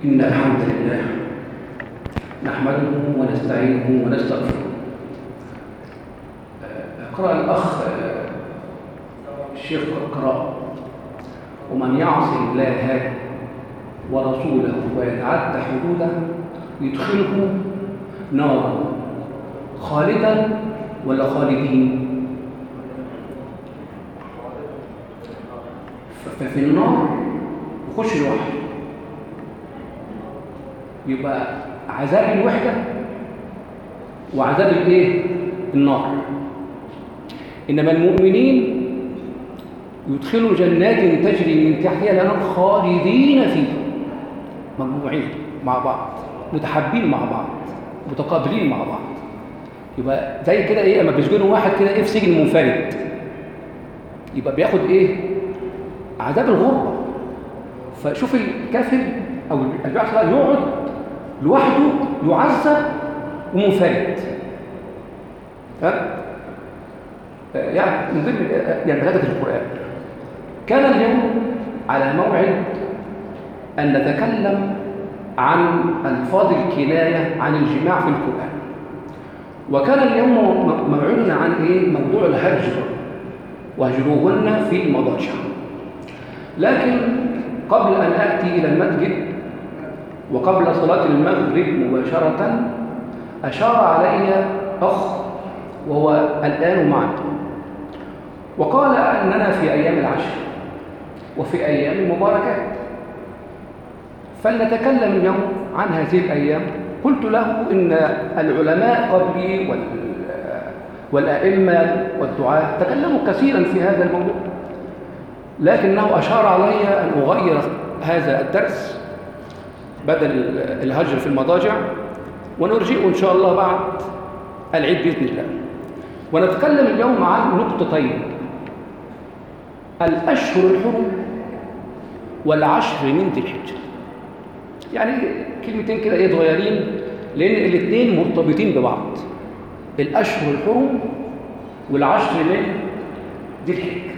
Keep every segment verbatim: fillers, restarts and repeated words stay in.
إن الحمد لله نحمده ونستعينه ونستغفره. قرأ الأخ الشيخ قراء: ومن يعص الله ورسوله ويتعدى حدوده يدخله نارا خالدا ولا خالدين؟ ففي النار يخش لوحده، يبقى عذاب الوحدة وعذاب الايه؟ النار. إنما المؤمنين يدخلوا جنات تجري من تحتها الأنهار خالدين فيها، مجموعين مع بعض، متحابين مع بعض، متقابلين مع بعض. يبقى زي كده ايه، اما بيسجنوا واحد كده ايه في سجن منفرد، يبقى بياخد ايه؟ عذاب الغربة. فشوف الكافر او اللي بيحصل يقعد لوحده يعذب ومنفرد. ها؟ يعني من ضمن يعني بلاغة القرآن كان اليوم على موعد أن نتكلم عن ألفاظ الكناية عن الجماع في القرآن، وكان اليوم موعدنا عن إيه؟ موضوع الهجر وهجروهن في المضاجع. لكن قبل أن آتي إلى المسجد وقبل صلاة المغرب مباشرة أشار علي أخ وهو الآن معنا وقال أننا في أيام العشر وفي أيام المباركات، فلنتكلم اليوم عن هذه الأيام. قلت له إن العلماء قبلي والأئمة والدعاة تكلموا كثيرا في هذا الموضوع، لكنه أشار علي أن أغير هذا الدرس بدل الهجر في المضاجع ونرجئه إن شاء الله بعد العيد بإذن الله. ونتكلم اليوم عن نقطتين: الأشهر الحرم والعشر من ذي الحجة. يعني كلمتين كده ايه صغيرين، لأن الاثنين مرتبطين ببعض، الأشهر الحرم والعشر من ذي الحجة.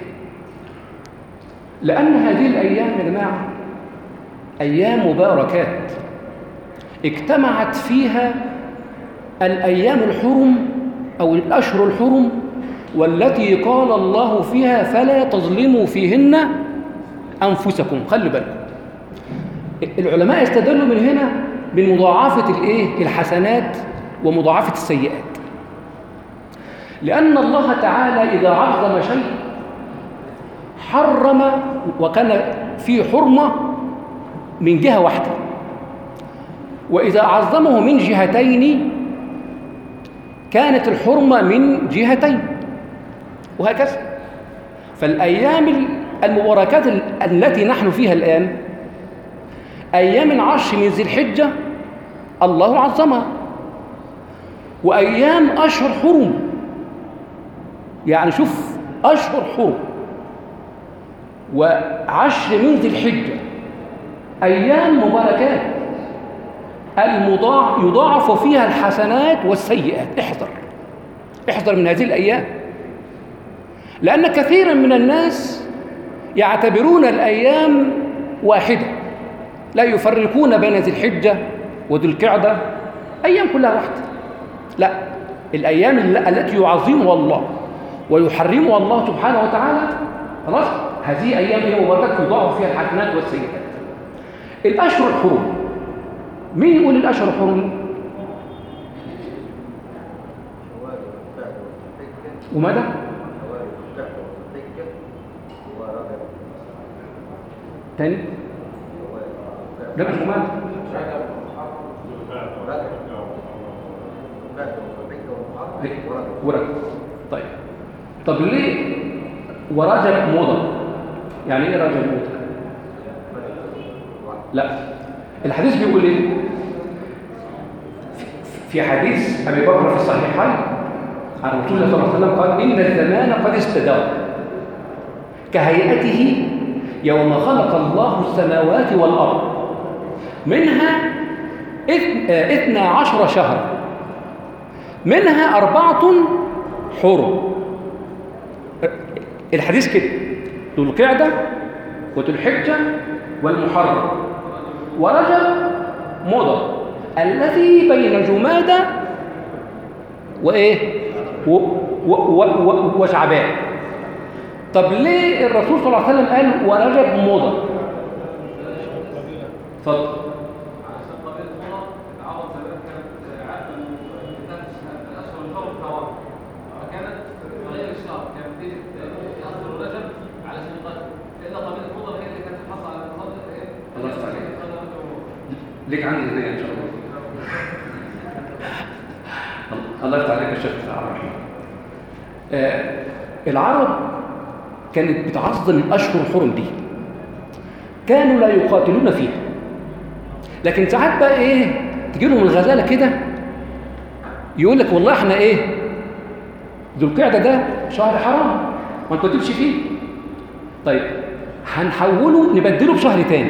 لأن هذه الأيام يا جماعة أيام مباركات اجتمعت فيها الأيام الحرم أو الأشهر الحرم، والتي قال الله فيها فلا تظلموا فيهن أنفسكم. خلوا بالكم، العلماء استدلوا من هنا من مضاعفة الإيه؟ الحسنات ومضاعفة السيئات، لأن الله تعالى إذا عظم شيء حرم، وكان فيه حرمة من جهة واحدة، وإذا عظمه من جهتين كانت الحرمة من جهتين، وهكذا. فالأيام المباركات التي نحن فيها الآن أيام العشر من ذي الحجة الله عظمها، وأيام أشهر حرم. يعني شوف، أشهر حرم وعشر من ذي الحجة أيام مباركات المضاع يضاعف فيها الحسنات والسيئات. احذر احذر من هذه الأيام، لأن كثيرا من الناس يعتبرون الأيام واحدة، لا يفرقون بين ذي الحجة وذي القعدة، أيام كلها واحدة. لا، الأيام التي يعظمها الله ويحرمها الله سبحانه وتعالى خلاص، هذه أيام مباركات يضاعف فيها الحسنات والسيئات. الأشهر الحرم، مين يقول الأشهر الحرم؟ وماذا؟ تاني؟ ده مش وماذا؟ ورجب. طيب، طب ليه ورجب مضى؟ يعني ايه رجب مضى؟ لا، الحديث بيقول ايه؟ في حديث ابي بكر في الصحيحين عن رسول الله صلى الله عليه وسلم قال: ان الزمان قد استدار كهيئته يوم خلق الله السماوات والارض، منها اثنا عشر شهرا، منها أربعة حرم. الحديث كده: ذو القعدة وذو الحجة والمحرم ورجب مضر الذي بين جمادى وإيه و و و و وشعبان. طب ليه الرسول صلى الله عليه وسلم قال ورجب مضر؟ اتفضل. ليك عندي هديه ان شاء الله. الله يفتح عليك يا شيخ عبد الرحمن. آه العرب كانت بتعظم الاشهر الحرم دي، كانوا لا يقاتلون فيها، لكن ساعات بقى ايه تجي لهم الغزاله كده يقول لك والله احنا ايه ذو القعده ده شهر حرام ما نقاتلش فيه، طيب هنحوله نبدله بشهر تاني،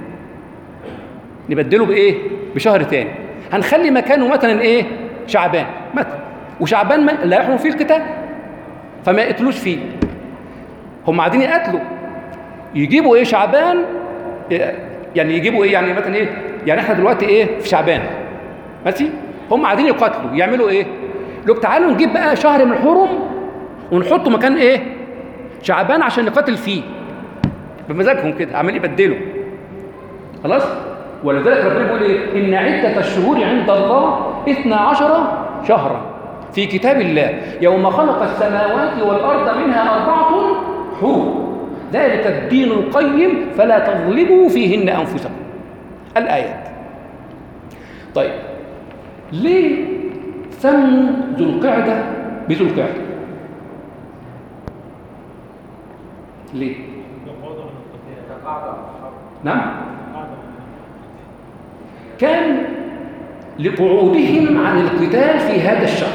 نبدله بايه بشهر تاني، هنخلي مكانه مثلا ايه شعبان مثلا، وشعبان لا يحرم فيه القتال فما يقتلوش فيه، هم قاعدين يقتلوا يجيبوا ايه شعبان، يعني يجيبوا ايه يعني مثلا ايه يعني احنا دلوقتي ايه في شعبان ماشي، هم قاعدين يقاتلوا يعملوا ايه، لو تعالوا نجيب بقى شهر من الحرم ونحطه مكان ايه شعبان عشان نقاتل فيه بمزاجهم كده، عمال يبدلوا خلاص. ولذلك ربنا بيقول ايه ان عده الشهور عند الله اثنا عشر شهرا في كتاب الله يوم خلق السماوات والارض منها اربعه حرم ذلك الدين القيم فلا تظلموا فيهن انفسكم. الايات. طيب ليه سموا ذو القعده بذو القعده؟ ليه؟ نعم، كان لقعودهم عن القتال في هذا الشهر.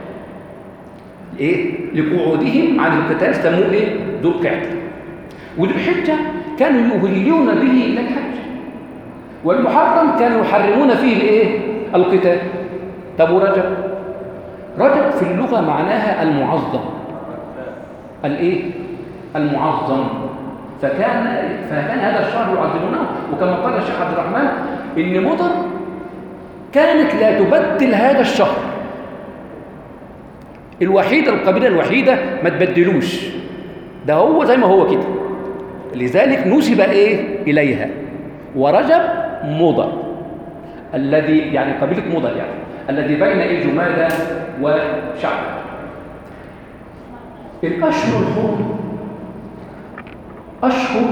ايه؟ لقعودهم عن القتال سموه ايه؟ ذو القعده. وذو الحجه كانوا يهلون به الى الحج، والمحرم كانوا يحرمون فيه الايه؟ القتال. طب ورجب؟ رجب في اللغه معناها المعظم، الايه؟ المعظم. فكان فكان هذا الشهر يعظمونه، وكما قال الشيخ عبد الرحمن ان مضر كانت لا تبدل هذا الشهر، الوحيده القبيله الوحيده ما تبدلوش، ده هو زي ما هو كده، لذلك نسب ايه اليها ورجب مضر الذي يعني قبيله مضر يعني الذي بين ايه جمادى وشعبان. الاشهر الحرم أشهر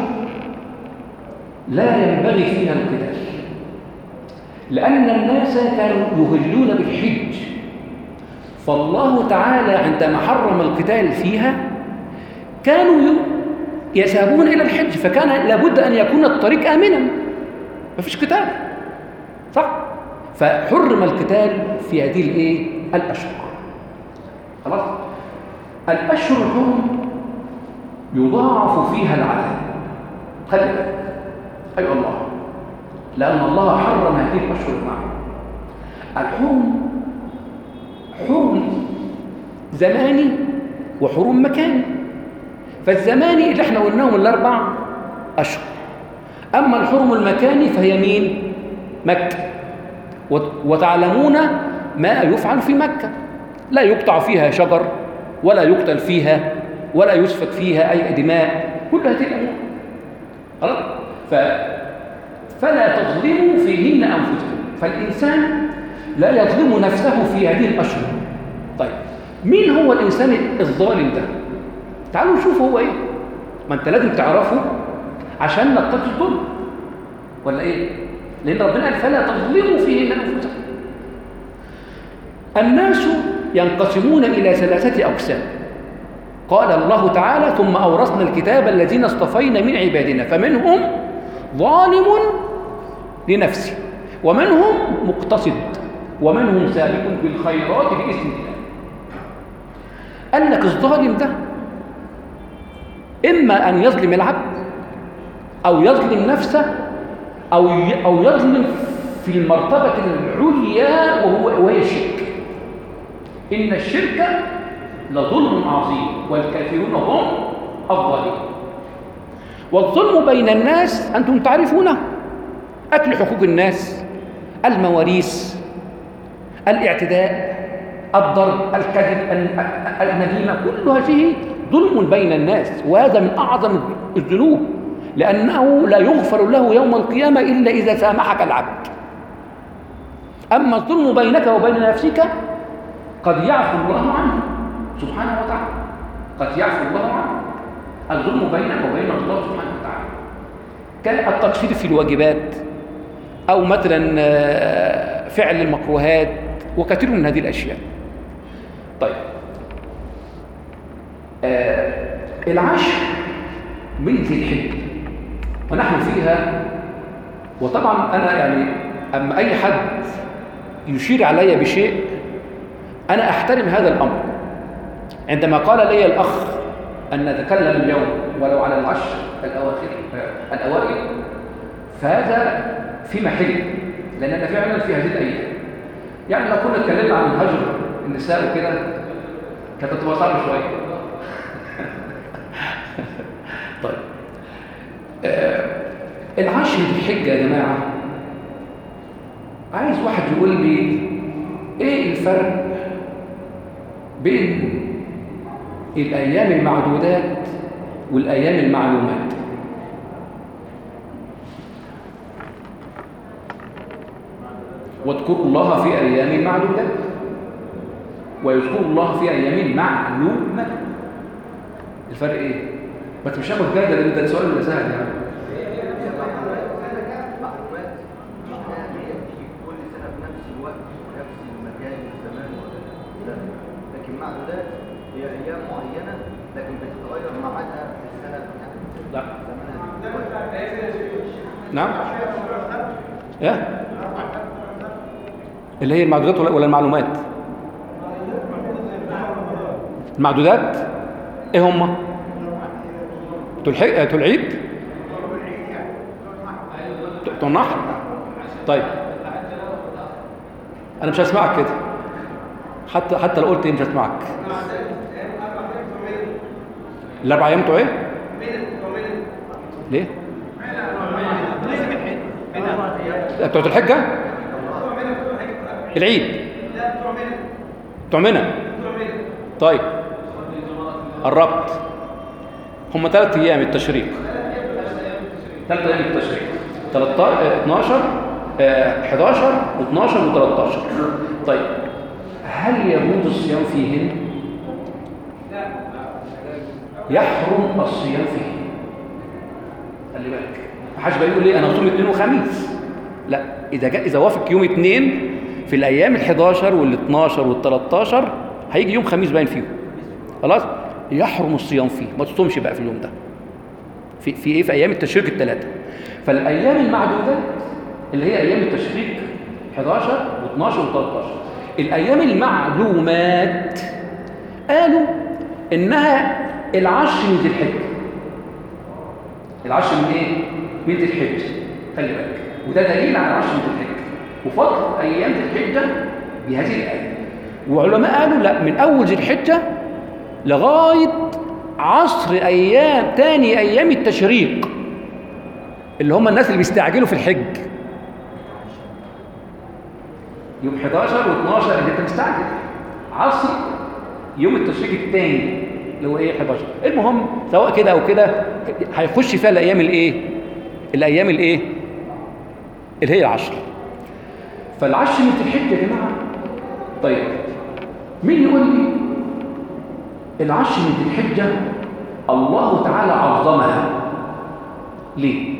لا ينبغي فيها القتال، لأن الناس كانوا يهلون بالحج، فالله تعالى عندما حرم القتال فيها كانوا يذهبون إلى الحج، فكان لابد أن يكون الطريق آمنا، ما فيش قتال صح؟ فحرم القتال في هذه الإيه؟ الأشهر. خلاص؟ الأشهر الحرم يضاعف فيها العذاب. خلي بالك اي أيوة الله، لان الله حرم هذه الاشهر معه. الحرم حرم زماني وحرم مكاني، فالزماني اللي احنا قلناهم الاربع اشهر، اما الحرم المكاني فهي مين؟ مكه. وتعلمون ما يفعل في مكه، لا يقطع فيها شجر ولا يقتل فيها ولا يسفك فيها أي دماء، كل هذه الأمور خلاص. ف... فلا تظلموا فيهن أنفسكم، فالإنسان لا يظلم نفسه في هذه الأشهر. طيب مين هو الإنسان الظالم ده؟ تعالوا نشوف هو إيه، ما أنت لازم تعرفه عشان نتقي الظلم ولا إيه؟ لأن ربنا قال فلا تظلموا فيهن أنفسكم. الناس ينقسمون إلى ثلاثة أقسام، قال الله تعالى ثم أورثنا الكتاب الذين اصطفينا من عبادنا فمنهم ظالم لنفسه ومنهم مقتصد ومنهم سابق بالخيرات بإذن الله. قال لك الظالم ده إما أن يظلم العبد أو يظلم نفسه أو أو يظلم في المرتبة العليا وهو وهي الشرك. إن الشرك لظلم عظيم والكافرون هم الظالمون. والظلم بين الناس أنتم تعرفونه، أكل حقوق الناس المواريث، الاعتداء، الضرب، الكذب، النميمة، كل هذه ظلم بين الناس، وهذا من أعظم الذنوب، لأنه لا يغفر له يوم القيامة إلا إذا سامحك العبد. أما الظلم بينك وبين نفسك قد يعفو الله عنه سبحانه وتعالى، قد يعفو الله عنه. الظلم بينك وبين الله سبحانه وتعالى كان التقصير في الواجبات، أو مثلا فعل المكروهات، وكثير من هذه الأشياء. طيب، آه العشر من ذي الحجة ونحن فيها. وطبعا أنا يعني أما أي حد يشير علي بشيء أنا أحترم هذا الأمر. عندما قال لي الأخ أن نتكلم اليوم ولو على العشر الأواخر الأوائل، فهذا في محل، لأننا فعلا في هذه الأيام. يعني لو كنا اتكلمنا عن هجر النساء وكده كانت تبقى صعبة شوية. طيب، آه العشر ذي الحجة يا جماعة، عايز واحد يقول لي ايه الفرق بين الأيام المعدودات والأيام المعلومات؟ واذكروا الله في أيام معدودات ويذكروا الله في أيام معلومات. الفرق ايه؟ ما انت مش هاخد جاده لان ده سؤال ولا سهل يعني. كل سنه بنفس الوقت ونفس المكان والزمان والزمان، لكن معدودات هي ايام معينه لكن بتتغير ميعادها في السنه يعني. لا نعم ايه اللي هي المعدودات ولا المعلومات؟ المعدودات ايه هم؟ بتوع العيد؟ بتوع النحر؟ طيب انا مش هسمعك كده، حتى حتى لو قلت ايه مش هسمعك. الاربع ايام بتوع ايه؟ ليه؟ بتوع الحجه؟ العيد؟ بتوع منى. طيب قربت، هم ثلاث ايام التشريق، ثلاث ايام التشريق، اتناشر حداشر واتناشر وتلتاشر. طيب هل يجوز الصيام فيهن؟ يحرم الصيام فيهن. خلي بالك، ما حدش بيقول لي انا هصوم اثنين وخميس، لا، اذا جاء اذا وافق يوم اثنين في الايام الحداشر والاتناشر والتلتاشر هيجي يوم خميس باين فيهم، خلاص يحرم الصيام فيه، ما تصومش بقى في اليوم ده. في في ايه؟ في ايام التشريق الثلاثه. فالايام المعدودات اللي هي ايام التشريق حداشر واتناشر وتلتاشر. الايام المعلومات قالوا انها العشر من ذي الحجه. العشر من ايه؟ من ذي الحجه، خلي بالك، وده دليل على العشر من ذي الحجه وفضل ايام ذي الحجه بهذه الايه. وعلماء قالوا لا، من اول ذي الحجه لغايه عصر ايام تاني ايام التشريق، اللي هم الناس اللي بيستعجلوا في الحج، يوم حداشر واتناشر اللي انت مستعجل، عصر يوم التشريق الثاني اللي هو ايه حداشر. المهم سواء كده او كده هيخش فيها الايام الايه الايام الايه اللي هي العشر. فالعشر من الحج يا جماعه. طيب مين يقول لي العشر من الحجه الله تعالى عظمها ليه؟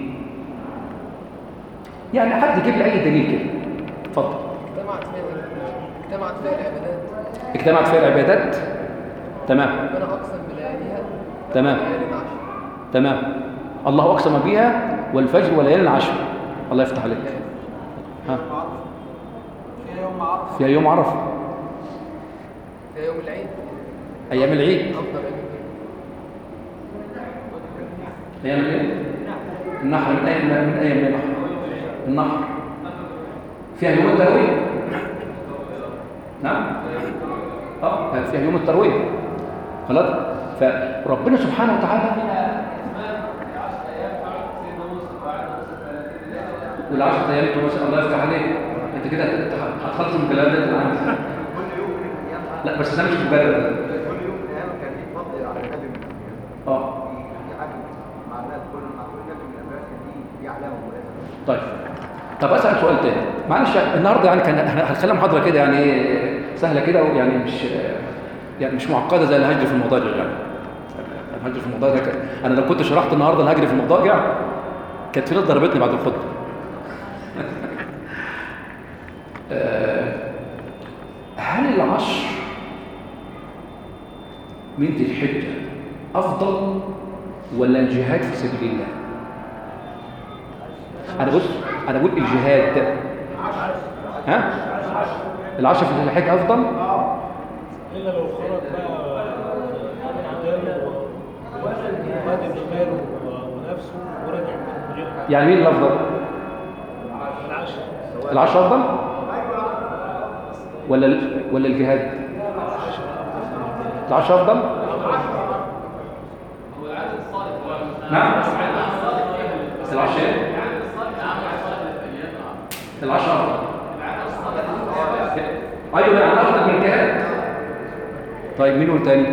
يعني حد يجيب لي اي دليل كده، اتفضل. اجتمعت فيها اجتمعت فيها العبادات اجتمعت فيها العبادات، تمام. ربنا اقسم بلياليها، تمام تمام. الله اقسم بها والفجر وليالي العشر. الله يفتح عليك. ها فيها يوم عرفه، فيها يوم عرفه، فيها يوم العيد، ايام العيد، افضل ايام العيد، النحر، من ايام من ايام النحر النحر فيها يوم التروية. نعم اه فيها يوم التروية، خلاص. فربنا سبحانه وتعالى والعشر ايام توسع. الله يفتح عليك. انت كده هت- هتخلص من الكلام ده انا عندي. كل يوم من الايام لا بس ده مش مجرد. كل يوم من الايام كان في فضل على النبي من الأنبياء. اه في حاجه مع الناس كل مع كل نبي من الانبياء كان دي دي علامه مميزه. طيب طب اسال سؤال تاني معلش النهارده يعني كان هنخليها محاضره كده يعني إيه، سهله كده ويعني مش يعني مش معقده زي الهجر في المضاجع يعني. الهجر في المضاجع كان- انا لو كنت شرحت النهارده الهجر في المضاجع كانت في ناس ضربتني بعد الخطبه. آه، هل العشر من ذي الحجه افضل ولا الجهاد في سبيل الله؟ انا بص انا بقول الجهاد ها العشر في ذي الحجه افضل إلا لو خرج بقى عداله وخادم ماله ونفسه ورجع من غير حاجة. يعني مين الافضل؟ العشر العشر افضل ولا ال- ولا الجهاد؟ العشر افضل؟ نعم العشر العشر افضل ايوه يعني افضل من الجهاد. طيب مين هو تاني؟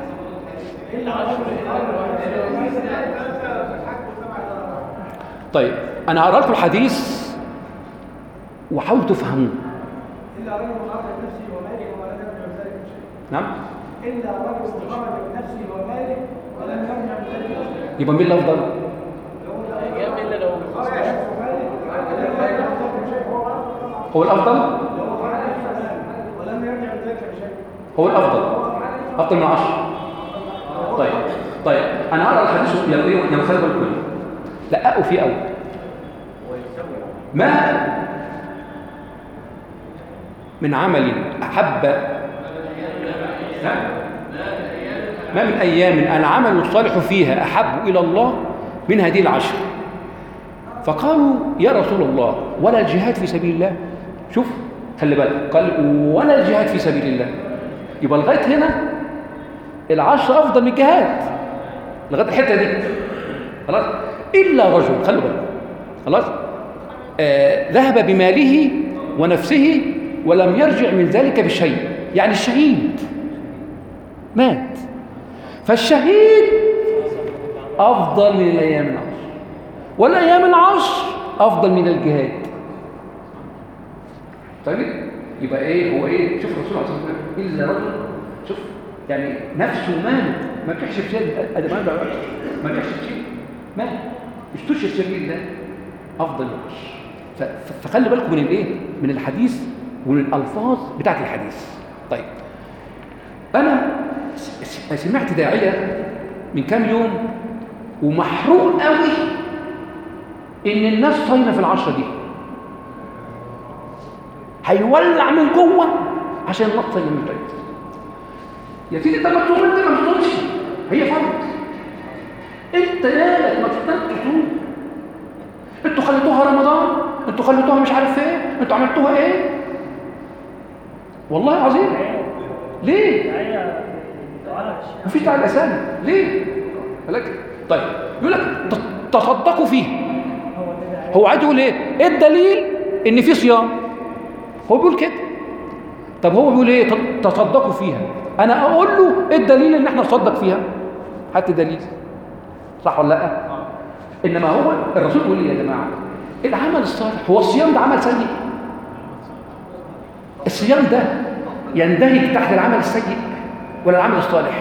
طيب انا هقرا لكم الحديث وحاولوا تفهموه. إلا رجل خرج بنفسه وماله ولم يرجع من ذلك بشيء. نعم إلا رجل خرج بنفسه وماله ولم يرجع من ذلك بشيء. يبقى مين الافضل؟ ايام الا لو خرج وماله ولم يرجع من ذلك بشيء هو أفضل. هو الافضل لو خرج بماله ولم يرجع من ذلك بشيء. هو الافضل افضل من عشرة. طيب طيب انا هقرا الحديث يا ايه يا خلي بالكم دققوا فيه قوي. ما من عمل احب ما من ايام العمل الصالح فيها احب الى الله من هذه العشر. فقالوا يا رسول الله ولا الجهاد في سبيل الله؟ شوف خلي بالك قال ولا الجهاد في سبيل الله. يبقى لغايه هنا العشر افضل من الجهاد لغايه الحته دي خلاص. الا رجل خلوا بالكم خلاص آه ذهب بماله ونفسه ولم يرجع من ذلك بشيء. يعني الشهيد مات فالشهيد افضل من الايام العشر والايام العشر افضل من الجهاد. طيب يبقى ايه هو ايه؟ شوف الرسول عليه الصلاه والسلام الا رجل شوف يعني نفسه ماله ما كحش شيء ادمان ده ما كحش شيء مال استشهد في سبيل الله افضل من العشر. ف- فخلي بالكم من الايه؟ من الحديث ومن الالفاظ بتاعت الحديث. طيب انا س- س- سمعت داعيه من كام يوم ومحروق قوي ان الناس صايمه في العشره دي هيولع من جوه عشان الناس صايمه من البيت. يا سيدي انت ما تصوم انت ما تصومش هي فرض انت مالك ما تقدرش تصوم. انتوا خليتوها رمضان انتوا خليتوها مش عارف ايه انتوا عملتوها ايه والله العظيم ليه مفيش داعي الاسامي ليه لك طيب يقول لك ت- تصدقوا فيه. هو عايز يقول ايه ايه الدليل ان في صيام؟ هو بيقول كده. طب هو بيقول ايه ت- تصدقوا فيها. انا اقول له ايه الدليل ان احنا نصدق فيها؟ هات دليل صح ولا لا؟ انما هو الرسول بيقول لي يا جماعه العمل الصالح هو الصيام ده عمل سيء؟ الصيام ده يندهج تحت العمل السيء ولا العمل الصالح؟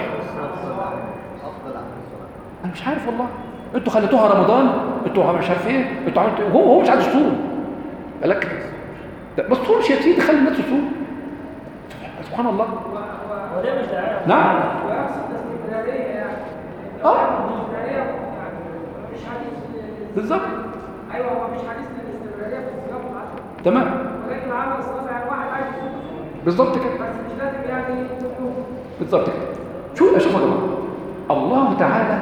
انا مش عارف والله. انتوا خليتوها رمضان انتوا مش عارف ايه انتوا عملتوا ايه. هو هو مش عايز يصوم بالك ما تصومش يا سيدي خلي الناس تصوم. سبحان الله. هو ده مش داعية. نعم ويقصد الاستمرارية يعني. اه الاستمرارية يعني مفيش حديث لل- بالظبط ايوه هو مفيش حديث للاستمرارية في الصيام العشر. تمام ولكن العمل الصالح يعني واحد عايز يصوم بالظبط كده بس مش لازم يعني كل يوم. بالظبط كده. شو شوفوا يا جماعه الله تعالى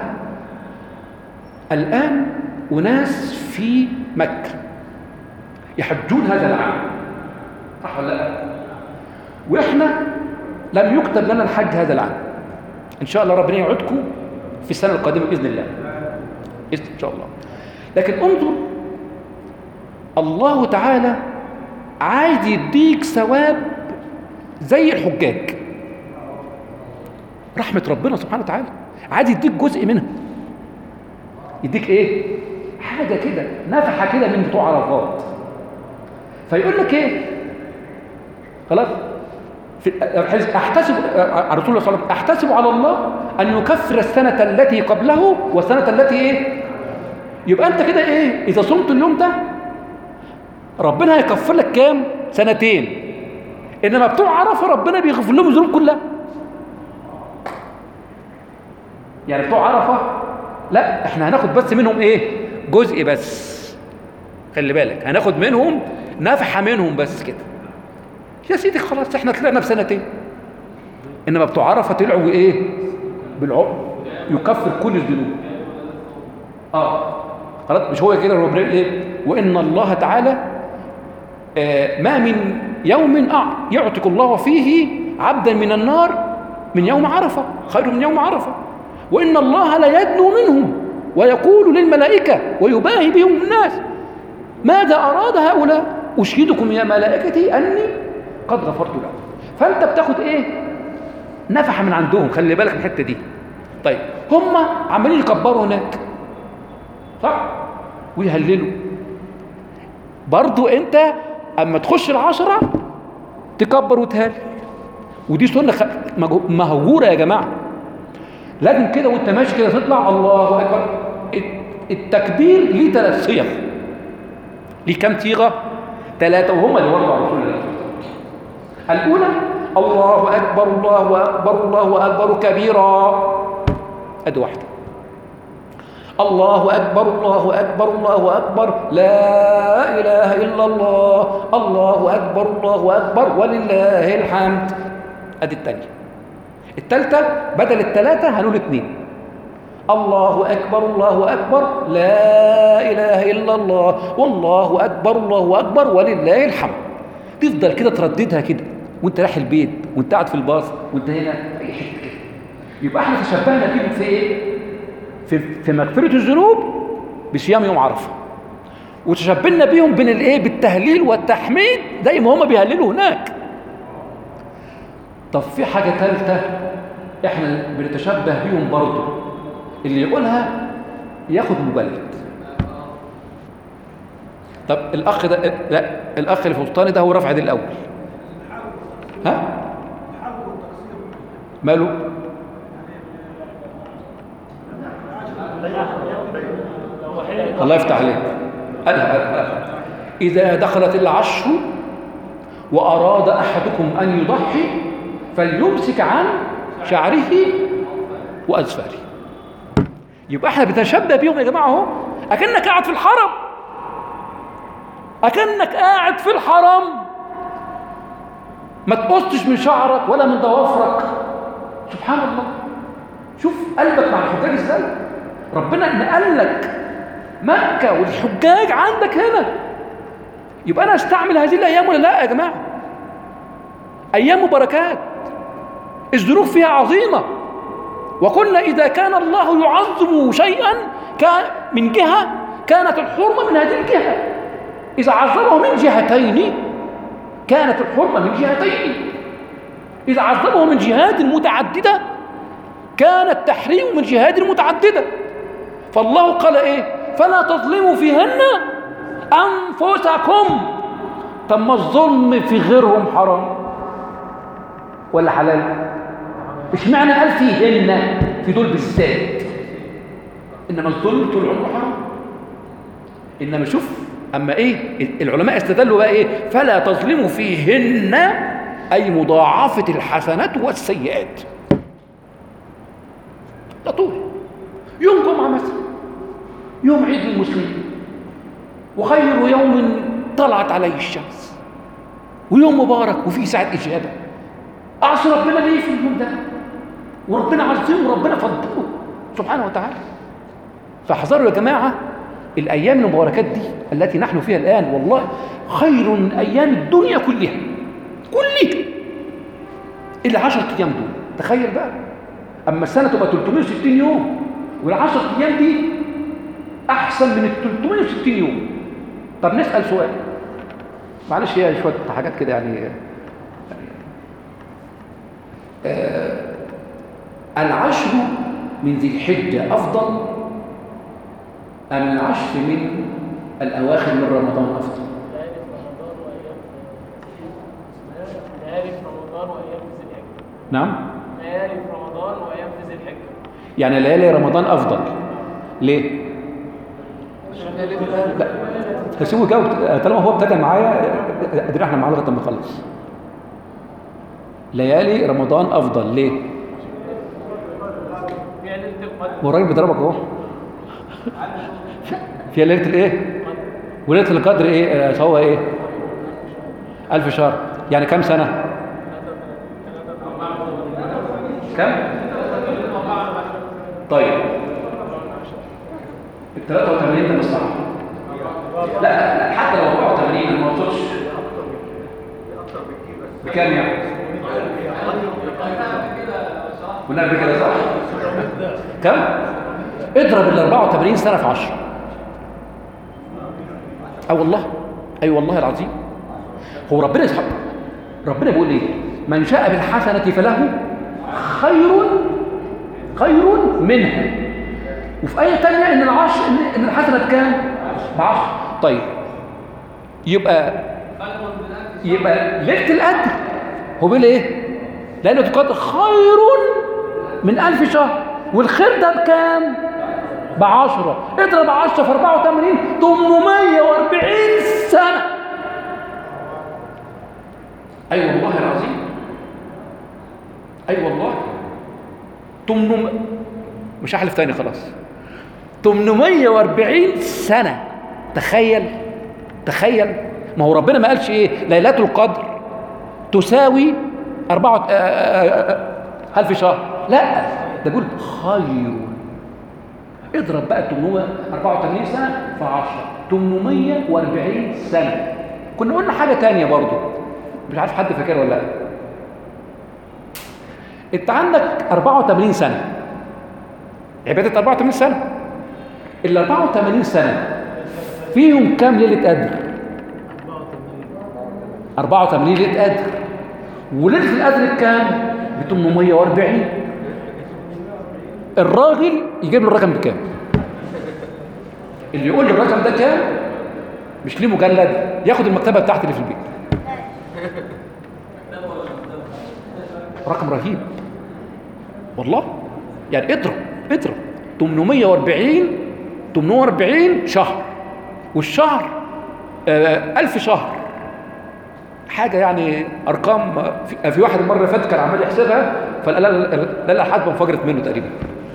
الان اناس في مكه يحجون هذا العام صح ولا لا؟ واحنا لم يكتب لنا الحج هذا العام. ان شاء الله ربنا يعودكم في السنه القادمه باذن الله باذن ان شاء الله. لكن انظر الله تعالى عايز يديك ثواب زي الحجاج. رحمة ربنا سبحانه وتعالى، عايز يديك جزء منها. يديك ايه؟ حاجة كده، نفحة كده من بتوع عرفات. فيقول لك ايه؟ خلاص؟ احتسب على رسول الله صلى الله عليه وسلم، احتسب على الله ان يكفر السنة التي قبله والسنة التي ايه؟ يبقى انت كده ايه؟ اذا صمت اليوم ده ربنا هيكفر لك كام؟ سنتين. انما بتوع عرفه ربنا بيغفر لهم الذنوب كلها. يعني بتوع عرفه لا، احنا هناخد بس منهم ايه؟ جزء بس. خلي بالك، هناخد منهم نفحه منهم بس كده. يا سيدي خلاص احنا طلعنا بسنتين. انما بتوع عرفه طلعوا ايه؟ بالعقل يكفر كل الذنوب. اه خلاص، مش هو كده ربنا ايه؟ وان الله تعالى آه ما من يوم يعتق الله فيه عبدا من النار من يوم عرفه خير من يوم عرفه، وان الله لا يدنو منهم ويقول للملائكه ويباهي بهم الناس ماذا اراد هؤلاء؟ اشهدكم يا ملائكتي اني قد غفرت لهم. فانت بتاخد ايه؟ نفحه من عندهم. خلي بالك من الحته دي. طيب هم عمالين يكبروا هناك صح؟ ويهللوا. برضو انت اما تخش العشرة تكبر وتهلل، ودي سنة مهجورة يا جماعة. لازم كده وانت ماشي كده تطلع الله اكبر. التكبير ليه ثلاث صيغ. ليه كام صيغة؟ ثلاثة، وهم اللي وضعوا رسول الله. الأولى الله أكبر الله أكبر الله أكبر كبيرا، أدي واحدة. الله أكبر الله أكبر الله أكبر لا إله إلا الله الله أكبر الله أكبر ولله الحمد، أدي الثانية. الثالثة بدل الثلاثة هنقول اثنين. الله أكبر الله أكبر لا إله إلا الله والله أكبر الله أكبر ولله الحمد. تفضل كده ترددها كده وانت رايح البيت وانت قاعد في الباص وانت هنا اي حته كده. يبقى احنا تشبهنا بيهم في ايه؟ في في مغفره الذنوب بصيام يوم عرفه، وتشبهنا بيهم بين الايه؟ بالتهليل والتحميد زي ما هم بيهللوا هناك. طب في حاجه ثالثه احنا بنتشبه بيهم برضه، اللي يقولها ياخد مجلد. طب الاخ ده لا، الاخ اللي في الفلطاني ده هو رفع دي الاول. ها؟ ماله؟ الله يفتح عليك. إذا دخلت العشر وأراد أحدكم أن يضحي فليمسك عن شعره وأزفاره. يبقى احنا بنتشبه بيهم يا جماعة اهو. أكنك قاعد في الحرم، أكنك قاعد في الحرم، ما تقصش من شعرك ولا من ضوافرك. سبحان الله، شوف قلبك مع الحجاج ازاي. ربنا نقل لك مكة والحجاج عندك هنا. يبقى انا استعمل هذه الايام ولا لا يا جماعه؟ ايام وبركات، الظروف فيها عظيمه. وقلنا اذا كان الله يعظم شيئا كان من جهه كانت الحرمه من هذه الجهه. اذا عظمه من جهتين كانت الحرمه من جهتين. اذا عظمه من جهات متعدده كان التحريم من جهات متعدده. فالله قال ايه؟ فلا تظلموا فيهن انفسكم. طب ما الظلم في غيرهم حرام ولا حلال؟ اشمعنى قال فيهن في دول بالذات؟ انما الظلم طول عمره حرام. انما شوف اما ايه العلماء استدلوا بقى ايه؟ فلا تظلموا فيهن اي مضاعفه الحسنات والسيئات. ده طول يوم جمعه مثلا، يوم عيد المسلمين، وخير يوم طلعت عليه الشمس، ويوم مبارك وفيه ساعة إجابة. أعصي ربنا ليه في اليوم ده؟ وربنا عظيم وربنا فضله سبحانه وتعالى. فاحذروا يا جماعة الأيام المباركات دي التي نحن فيها الآن، والله خير من أيام الدنيا كلها كلها إلا عشرة أيام دول. تخيل بقى أما السنة تبقى ثلاثمائة وستين يوم، والعشرة أيام دي أحسن من ال ثلاثمائة وستين يوم. طب نسأل سؤال، معلش هي شويه حاجات كده يعني. آه العشر من ذي الحجه افضل ام العشر من الاواخر من رمضان افضل؟ ليالي في رمضان وايام في ذي الحجه. نعم، ليالي في رمضان وايام في ذي الحجه. يعني ليالي رمضان افضل ليه؟ لا هسيبه يجاوب طالما هو ابتدى معايا، ادري احنا معاه لغايه ما نخلص. ليالي رمضان افضل ليه؟ فيها ليله القدر. هو الراجل بيضربك اهو. فيها ليله الايه؟ وليله القدر ايه؟ آه، هو ايه؟ ألف شهر، يعني كم سنه؟ كم؟ طيب ال ثلاثة وثمانين ده مش صح. لا لا حتى لو أربعة وثمانين انا ما قلتش بكام يعني؟ قلنا قبل كده صح؟ كم؟ اضرب ال أربعة وثمانين سنه في عشرة. اه والله، اي أيوة والله العظيم. هو ربنا يسحب، ربنا بيقول ايه؟ من شاء بالحسنه فله خير خير منها. وفي آية تانية إن العشر إن الحسنة بكام؟ بعشر. طيب يبقى يبقى ليلة القدر هو بيقول إيه؟ ليلة القدر خير من ألف شهر، والخير ده بكام؟ بعشرة. اضرب عشرة في أربعة وثمانين، ثمانمائة وأربعين سنة. أي أيوة والله العظيم، أي أيوة والله. ثمانمائة مش هحلف تاني خلاص. ثمانمائة وأربعين سنة. تخيل تخيل. ما هو ربنا ما قالش ايه؟ ليلة القدر تساوي أربعة ألف شهر، لا ده بيقول خير. اضرب بقى ثمانمائة وأربعة وثمانين سنة في عشرة، ثمانمائة وأربعين سنة. كنا قلنا حاجة تانية برضو مش عارف حد فاكر ولا لا. انت عندك أربعة وثمانين سنة عبادة، أربعة وثمانين سنة. ال أربعة وثمانين سنة فيهم كام ليلة قدر؟ أربعة وثمانين ليلة قدر. وليلة القدر كام؟ ب ثمانمائة وأربعين. الراجل يجيب له الرقم بكام؟ اللي يقول لي الرقم ده كام مش ليه مجلد، ياخد المكتبة بتاعتي اللي في البيت. رقم رهيب والله. يعني اضرب اضرب ثمانمائة وأربعين ثمانمائة وأربعين شهر، والشهر آه ألف شهر. حاجة يعني أرقام. في, في واحد المرة اللي فاتت كان عمال يحسبها فلا لا لا حد انفجرت منه تقريبا.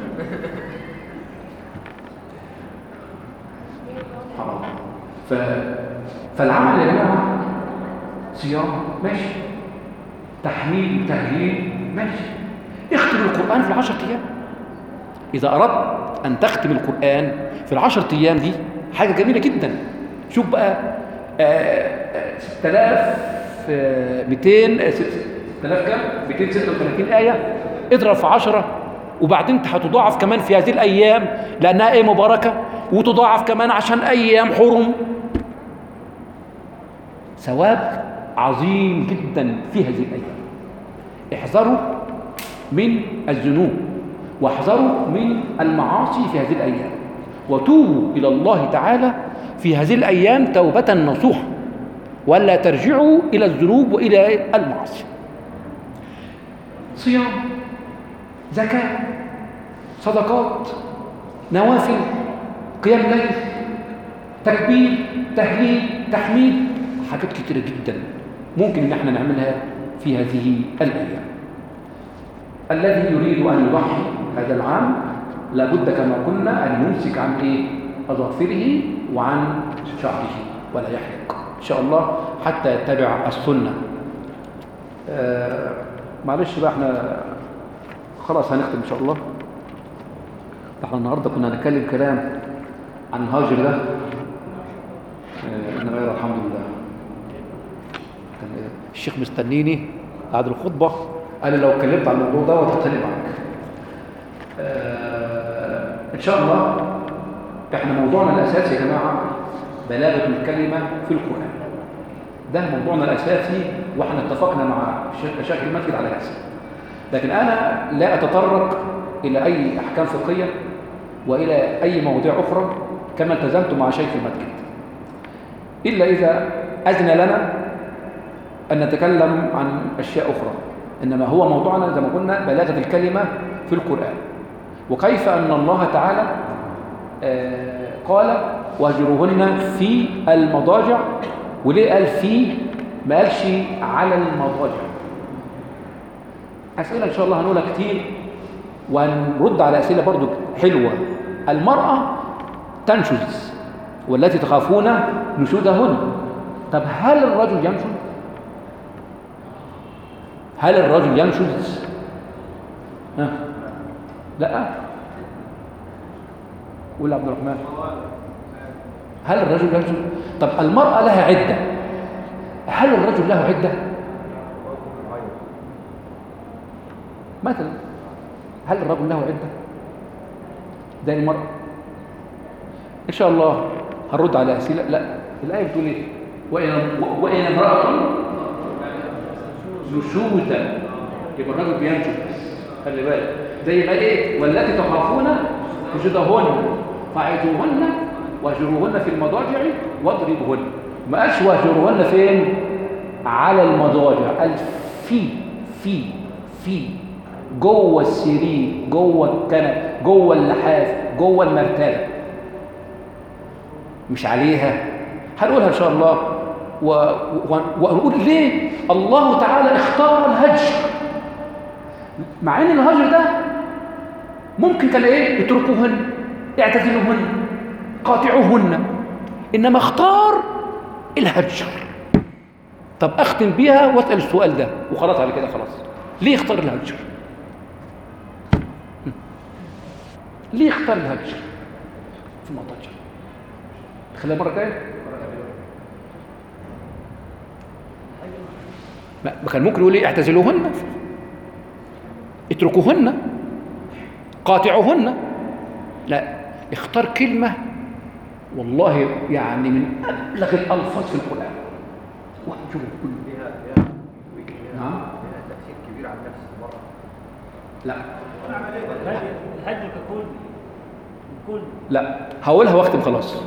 ف... فالعمل يا جماعة صيام ماشي، تحميل تهليل ماشي، اختم القرآن في العشر أيام. إذا أردت أن تختم القرآن في العشر أيام دي حاجة جميلة جدا. شوف بقى ستة آلاف ومئتين ستة آلاف كام؟ مئتين وستة وثلاثين آية. اضرب في عشرة، وبعدين هتضاعف كمان في هذه الأيام لأنها أيام مباركة، وتضاعف كمان عشان أيام حرم. ثواب عظيم جدا في هذه الأيام. احذروا من الذنوب واحذروا من المعاصي في هذه الأيام، وتوبوا إلى الله تعالى في هذه الأيام توبة نصوحة، ولا ترجعوا إلى الذنوب وإلى المعاصي. صيام، زكاة، صدقات، نوافل، قيام ليل، تكبير، تهليل، تحميد، حاجات كتيرة جدا ممكن ان احنا نعملها في هذه الأيام. الذي يريد أن يضحي هذا العام لابد كما قلنا أن يمسك عن إيه؟ أظافره وعن شعره ولا يحلق إن شاء الله حتى يتبع السنة. آه معلش بقى احنا خلاص هنختم إن شاء الله. احنا النهاردة كنا هنتكلم كلام عن الهاجر ده، آه إنما غير الحمد لله. كان الشيخ مستنيني بعد الخطبة قال لي لو اتكلمت عن الموضوع ده وتختلف معاك. آه إن شاء الله احنا موضوعنا الأساسي يا جماعة بلاغة الكلمة في القرآن. ده موضوعنا الاساسي، واحنا اتفقنا مع شيخ المسجد على هذا. لكن انا لا اتطرق الى اي احكام فقهيه والى اي مواضيع اخرى كما التزمت مع شيخ المسجد، الا اذا اذن لنا ان نتكلم عن اشياء اخرى. انما هو موضوعنا زي ما قلنا بلاغه الكلمه في القران، وكيف ان الله تعالى آه قال واهجروهن في المضاجع. وليه قال في ما قالش على المضاجع؟ اسئله ان شاء الله هنقولها كتير، ونرد على اسئله برضو حلوه. المراه تنشز والتي تخافون نشوزهن. طب هل الرجل ينشز؟ هل الرجل ينشز؟ ها؟ لا. قول عبد الرحمن، هل الرجل ينشز؟ طب المرأة لها عدة، هل الرجل له عدة؟ مثلا هل الرجل له عدة زي المرأة؟ إن شاء الله هنرد على أسئلة. لا، الآية بتقول إيه؟ وإن وإن امرأة نشوزا، يبقى الرجل بينشز. خلي بالك زي ما إيه؟ والتي تخافون نشوزهن فاعظوهن واهجروهن في المضاجع واضربوهن. ما قالش واهجروهن فين؟ على المضاجع. قال في في في جوه السرير، جوه الكنب، جوه اللحاف، جوه المرتبه، مش عليها. هنقولها ان شاء الله و... و... ونقول ليه الله تعالى اختار الهجر، مع ان الهجر ده ممكن كان ايه؟ اتركوهن، اعتزلوهن، قاطعوهن، انما اختار الهجر. طب اختم بيها واسال السؤال ده وخلاص على كده خلاص. ليه اختار الهجر؟ ليه اختار الهجر في المضاجع؟ خليها المره الجايه. ما كان ممكن يقول ايه؟ اعتزلوهن، اتركوهن، قاطعوهن. لا، اختار كلمه والله يعني من ابلغ الالفاظ في القران. واهجروا كل فيها فيها نعم فيها تأثير كبير على نفس المرأة. لا الهجر ككل كل لا هقولها واختم خلاص.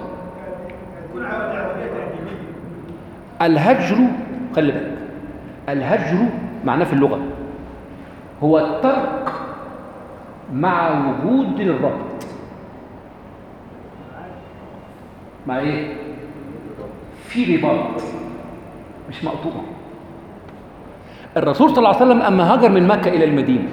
الهجر، خلي بالك، الهجر معناه في اللغة هو الترك مع وجود الربط. مع ايه؟ في رباط، مش مقطوع. الرسول صلى الله عليه وسلم اما هاجر من مكة الى المدينة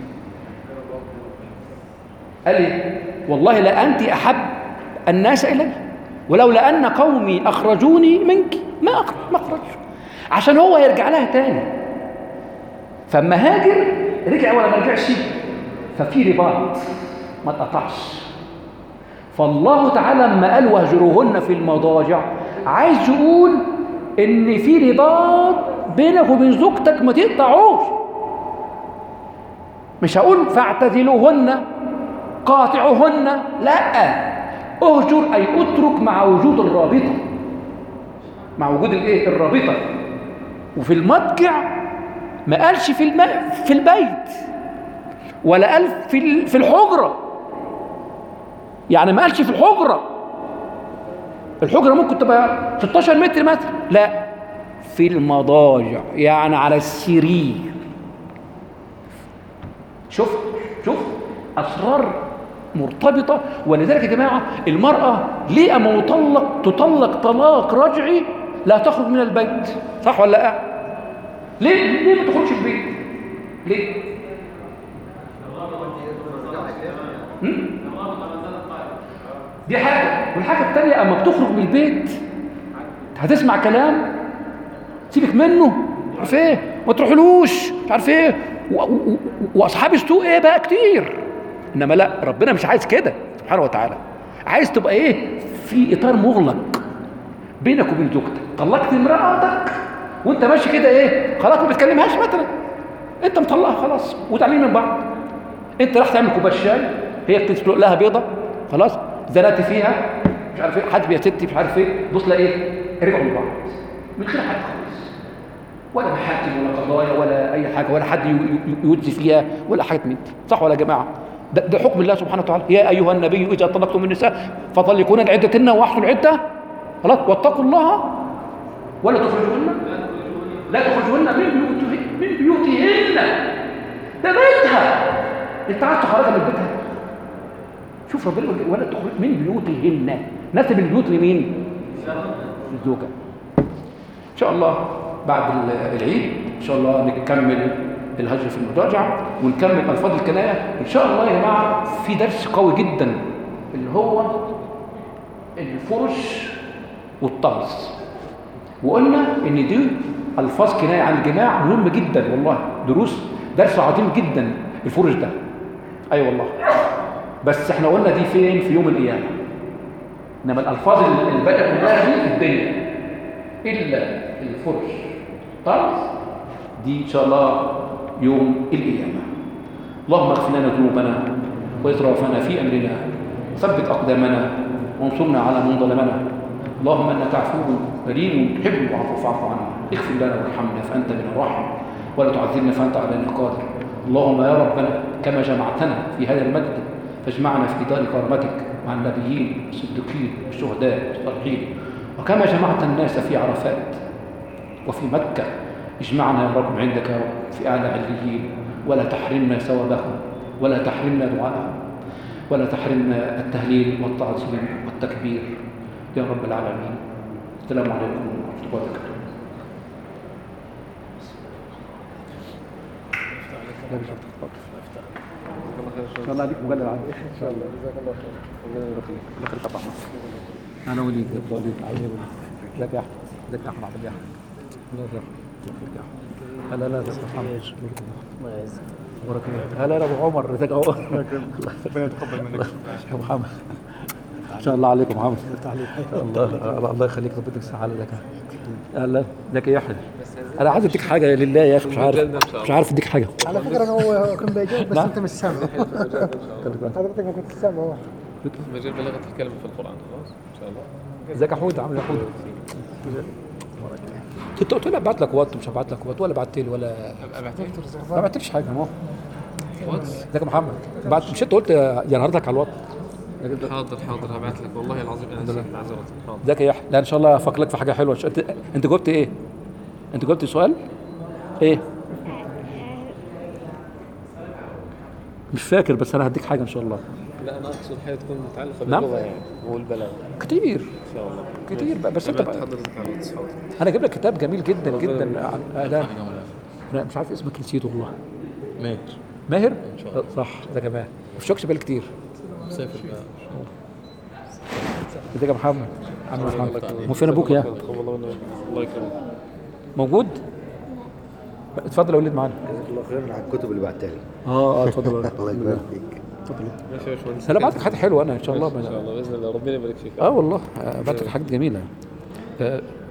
قال لي والله لأنت أحب الناس إلي، ولولا أن قومي أخرجوني منك ما ما أخرج، عشان هو يرجع لها تاني. فما هاجر رجع ولا ما رجعش، ففي رباط ما اتقطعش. فالله تعالى لما قال واهجروهن في المضاجع عايز يقول إن في رباط بينك وبين زوجتك ما تقطعوش. مش هقول فاعتزلوهن قاطعوهن، لا، اهجر اي اترك مع وجود الرابطه، مع وجود الايه؟ الرابطه. وفي المضجع ما قالش في الم... في البيت، ولا قال في في الحجره. يعني ما قالش في الحجره، الحجره ممكن تبقى ستاشر متر مثلا، لا، في المضاجع يعني على السرير. شفت شفت اسرار مرتبطه. ولذلك يا جماعه المراه ليه اما مطلق تطلق طلاق رجعي لا تخرج من البيت؟ صح ولا لا؟ ليه ليه ما تخرجش البيت؟ ليه؟ هم؟ دي حاجه. والحاجه الثانيه اما بتخرج من البيت هتسمع كلام سيبك منه، مش عارف ايه، ما تروحلوش، مش عارف ايه، واصحاب السوق ايه بقى كتير. انما لا، ربنا مش عايز كده سبحانه وتعالى. عايز تبقى ايه؟ في اطار مغلق بينك وبين زوجتك. طلقت امرأتك وانت ماشي كده ايه؟ خلاص ما بتكلمهاش مثلا، انت مطلقها خلاص وتعلمين من بعض. انت راح تعمل كوبايه شاي، هي بتسلق لها بيضه، خلاص زنقت فيها، مش عارف ايه، حد يا ستي مش عارف ايه، بص لا ايه؟ رجعوا لبعض. من غير حد خالص، ولا محاكم ولا قضايا ولا اي حاجه، ولا حد يجزي فيها ولا حاجه من دي. صح ولا يا جماعه؟ ده, ده حكم الله سبحانه وتعالى. يا ايها النبي اذا طلقتم النساء فطلقوهن لعدتهن واحصوا العده، خلاص، واتقوا الله ولا تخرجوهن لا تخرجوهن من بيوتهن من بيوتهن ده بيتها، انت عايز تخرجها من بيتها؟ شوف ربنا يقول ولا تخرج من بيوتهن، نسب البيوت لمين؟ الزوجه. ان شاء الله بعد العيد ان شاء الله نكمل الهجر في المضاجع ونكمل الفاظ الكنايه ان شاء الله يا جماعه. في درس قوي جدا اللي هو الفرش والطمس، وقلنا ان دي الفاظ كنايه عن الجماع مهم جدا والله، دروس درس عظيم جدا الفرش ده. اي أيوة والله، بس احنا قلنا دي فين؟ في يوم القيامه. انما الالفاظ الباقيه كلها دي في الدنيا الا الفرش طمس دي ان شاء الله يوم القيامه. اللهم اغفر لنا ذنوبنا واسرافنا في امرنا، ثبت اقدامنا وانصرنا على من ظلمنا. اللهم انك عفو كريم تحب العفو فاعف عنا، اغفر لنا وارحمنا فانت بنا راحم، ولا تعذبنا فانت علينا قادر. اللهم يا ربنا كما جمعتنا في هذا المجد فاجمعنا في دار كرامتك مع النبيين والصديقين والشهداء والصالحين، وكما جمعت الناس في عرفات وفي مكة اجمعنا يا رب عندك يا رب في أعلى عليين، ولا تحرمنا ثوابهم ولا تحرمنا دعاءهم ولا تحرمنا التهليل والتعظيم والتكبير يا رب العالمين. السلام عليكم ورحمة الله وبركاته. ان شاء الله عليك مجلد عام ان شاء الله. جزاك الله خير. ربنا يبارك فيك. الله يخليك يا احمد. انا وليد يا وليد عايز اقول لك يا احمد. ازيك يا احمد عبد الله؟ الله يخليك يا احمد. هلا لا بس محمد الله يعزك. بارك الله. هلا ابو عمر ازيك يا عمر؟ ربنا يتقبل منك يا محمد. ان شاء الله عليكم محمد. الله الله يخليك ربنا يسعد لك. هلا ازيك يا يحيى؟ انا عايز اديك حاجه لله يا اخي، مش عارف مش عارف اديك حاجه. على فكره انا هو كان بيجاوب بس انت مش سامع. حضرتك ما كنتش سامع. هو مجال بلاغة الكلمة في القرآن خلاص إن شاء الله. ازيك يا حود؟ عامل ايه يا حود؟ كنت قلت لي ابعت لك وات، مش هبعت لك وات ولا بعت لي ولا ما بعتليش حاجه. ما هو ازيك يا محمد؟ بعت مش انت قلت يا نهارتك على الوات؟ حاضر حاضر هبعت لك والله العظيم انا نسيت معذرة. حاضر. ازيك يا يحيى؟ لا ان شاء الله افكر لك في حاجه حلوه. انت انت جاوبت ايه؟ انت جاوبت سؤال ايه؟ مش فاكر بس انا هديك حاجه ان شاء الله. لا انا اقصد حاجه تكون متعلقه نعم؟ باللغه يعني والبلاغه كتير ان شاء الله كتير بقى. بس انت بقى حضرتك على الواتس. حاضر. انا اجيب لك كتاب جميل جدا جدا عن ده. انا مش عارف اسمك نسيته والله. ماهر ماهر؟ ان شاء الله. صح ده كمان ما شفتكش بقالي كتير. مسافر بقى. ازيك يا محمد؟ عم محمد هو فين ابوك يا؟ الله يكرمك. موجود؟ اتفضل يا وليد معانا. جزاك الله خير على الكتب اللي بعتها لي. اه اه اتفضل. الله يبارك فيك. اتفضل. ماشي يا باشمهندس. انا بعت لك حاجات حلوه انا ان شاء الله. ان شاء الله باذن الله ربنا يبارك فيك. اه والله بعت لك حاجات جميله.